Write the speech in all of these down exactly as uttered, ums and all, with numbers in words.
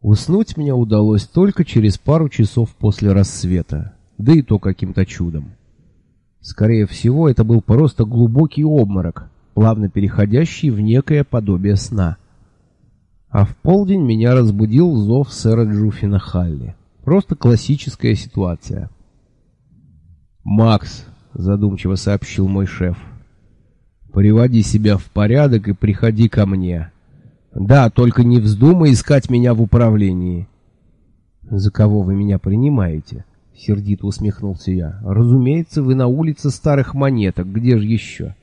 Уснуть мне удалось только через пару часов после рассвета, да и то каким-то чудом. Скорее всего, это был просто глубокий обморок, плавно переходящий в некое подобие сна. А в полдень меня разбудил зов сэра Джуффина Халли. Просто классическая ситуация. «Макс», — задумчиво сообщил мой шеф, — «приводи себя в порядок и приходи ко мне. Да, только не вздумай искать меня в управлении». «За кого вы меня принимаете?» — сердито усмехнулся я. «Разумеется, вы на улице Старых Монеток. Где же еще?»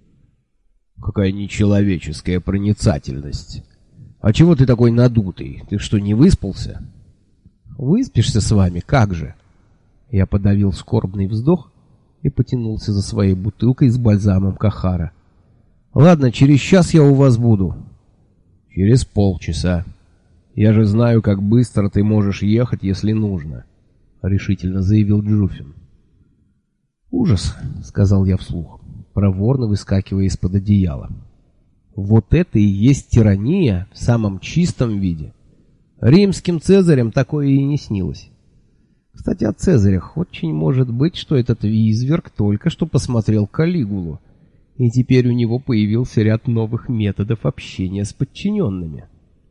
«Какая нечеловеческая проницательность! А чего ты такой надутый? Ты что, не выспался?» «Выспишься с вами, как же?» Я подавил скорбный вздох и потянулся за своей бутылкой с бальзамом Кахара. «Ладно, через час я у вас буду». «Через полчаса. Я же знаю, как быстро ты можешь ехать, если нужно», — решительно заявил Джуффин. «Ужас», — сказал я вслух, проворно выскакивая из-под одеяла. «Вот это и есть тирания в самом чистом виде. Римским цезарям такое и не снилось. Кстати, о цезарях. Очень может быть, что этот Визверг только что посмотрел Калигулу, и теперь у него появился ряд новых методов общения с подчиненными».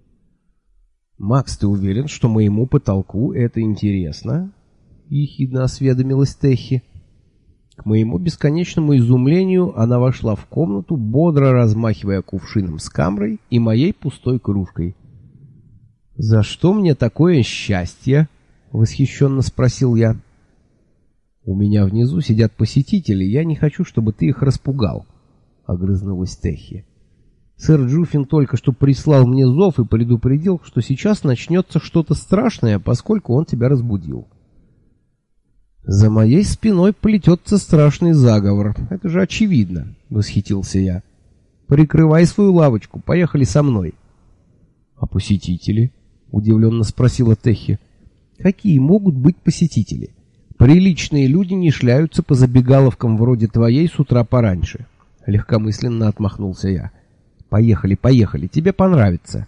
«Макс, ты уверен, что моему потолку это интересно?» — ехидно осведомилась Техи. К моему бесконечному изумлению она вошла в комнату, бодро размахивая кувшином с камрой и моей пустой кружкой. «За что мне такое счастье?» — восхищенно спросил я. «У меня внизу сидят посетители, я не хочу, чтобы ты их распугал», — огрызнулась Техи. «Сэр Джуффин только что прислал мне зов и предупредил, что сейчас начнется что-то страшное, поскольку он тебя разбудил». «За моей спиной плетется страшный заговор, это же очевидно», — восхитился я. «Прикрывай свою лавочку, поехали со мной». «А посетители?» — удивленно спросила Техи. «Какие могут быть посетители? Приличные люди не шляются по забегаловкам вроде твоей с утра пораньше», — легкомысленно отмахнулся я. «Поехали, поехали, тебе понравится».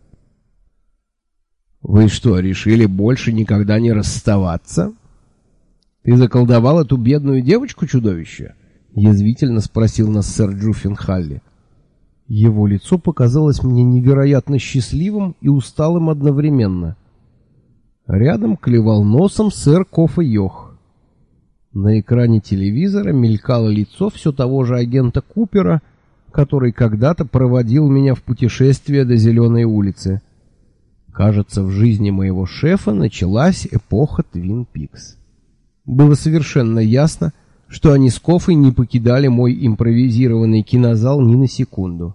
«Вы что, решили больше никогда не расставаться? Ты заколдовал эту бедную девочку-чудовище?» — язвительно спросил нас сэр Джуффин Халли. Его лицо показалось мне невероятно счастливым и усталым одновременно. Рядом клевал носом сэр Кофа Йох. На экране телевизора мелькало лицо все того же агента Купера, который когда-то проводил меня в путешествие до Зеленой улицы. Кажется, в жизни моего шефа началась эпоха Твин Пикс. Было совершенно ясно, что они с Кофой не покидали мой импровизированный кинозал ни на секунду.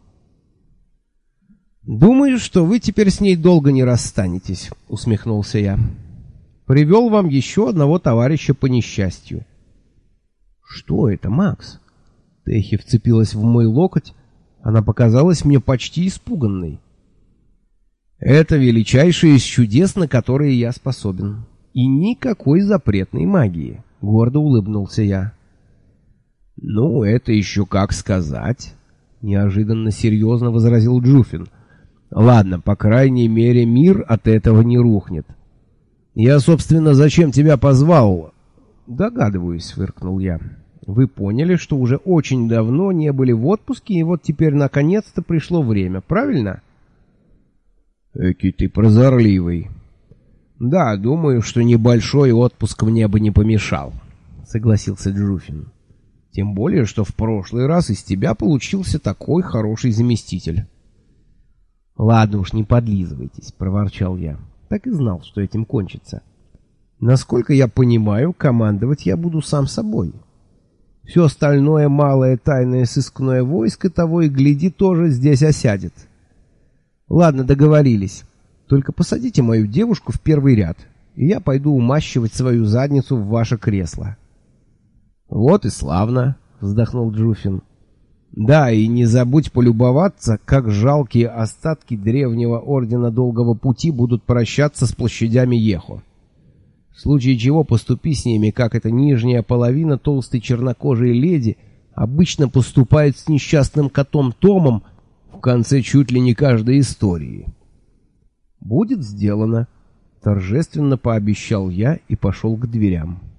«Думаю, что вы теперь с ней долго не расстанетесь», — усмехнулся я. «Привел вам еще одного товарища по несчастью». «Что это, Макс?» Техи вцепилась в мой локоть, она показалась мне почти испуганной. «Это величайшее из чудес, на которые я способен. И никакой запретной магии», — гордо улыбнулся я. «Ну, это еще как сказать», — неожиданно серьезно возразил Джуффин. «Ладно, по крайней мере, мир от этого не рухнет. Я, собственно, зачем тебя позвал?» «Догадываюсь», — фыркнул я. «Вы поняли, что уже очень давно не были в отпуске, и вот теперь наконец-то пришло время, правильно?» «Эки ты прозорливый». «Да, думаю, что небольшой отпуск мне бы не помешал», — согласился Джуффин. «Тем более, что в прошлый раз из тебя получился такой хороший заместитель». «Ладно уж, не подлизывайтесь», — проворчал я. «Так и знал, что этим кончится. Насколько я понимаю, командовать я буду сам собой. Все остальное малое тайное сыскное войско того и гляди тоже здесь осядет. Ладно, договорились. Только посадите мою девушку в первый ряд, и я пойду умащивать свою задницу в ваше кресло». «Вот и славно», — вздохнул Джуффин. «Да, и не забудь полюбоваться, как жалкие остатки древнего ордена Долгого Пути будут прощаться с площадями Ехо. В случае чего поступи с ними, как эта нижняя половина толстой чернокожей леди обычно поступает с несчастным котом Томом в конце чуть ли не каждой истории». «Будет сделано», — торжественно пообещал я и пошел к дверям.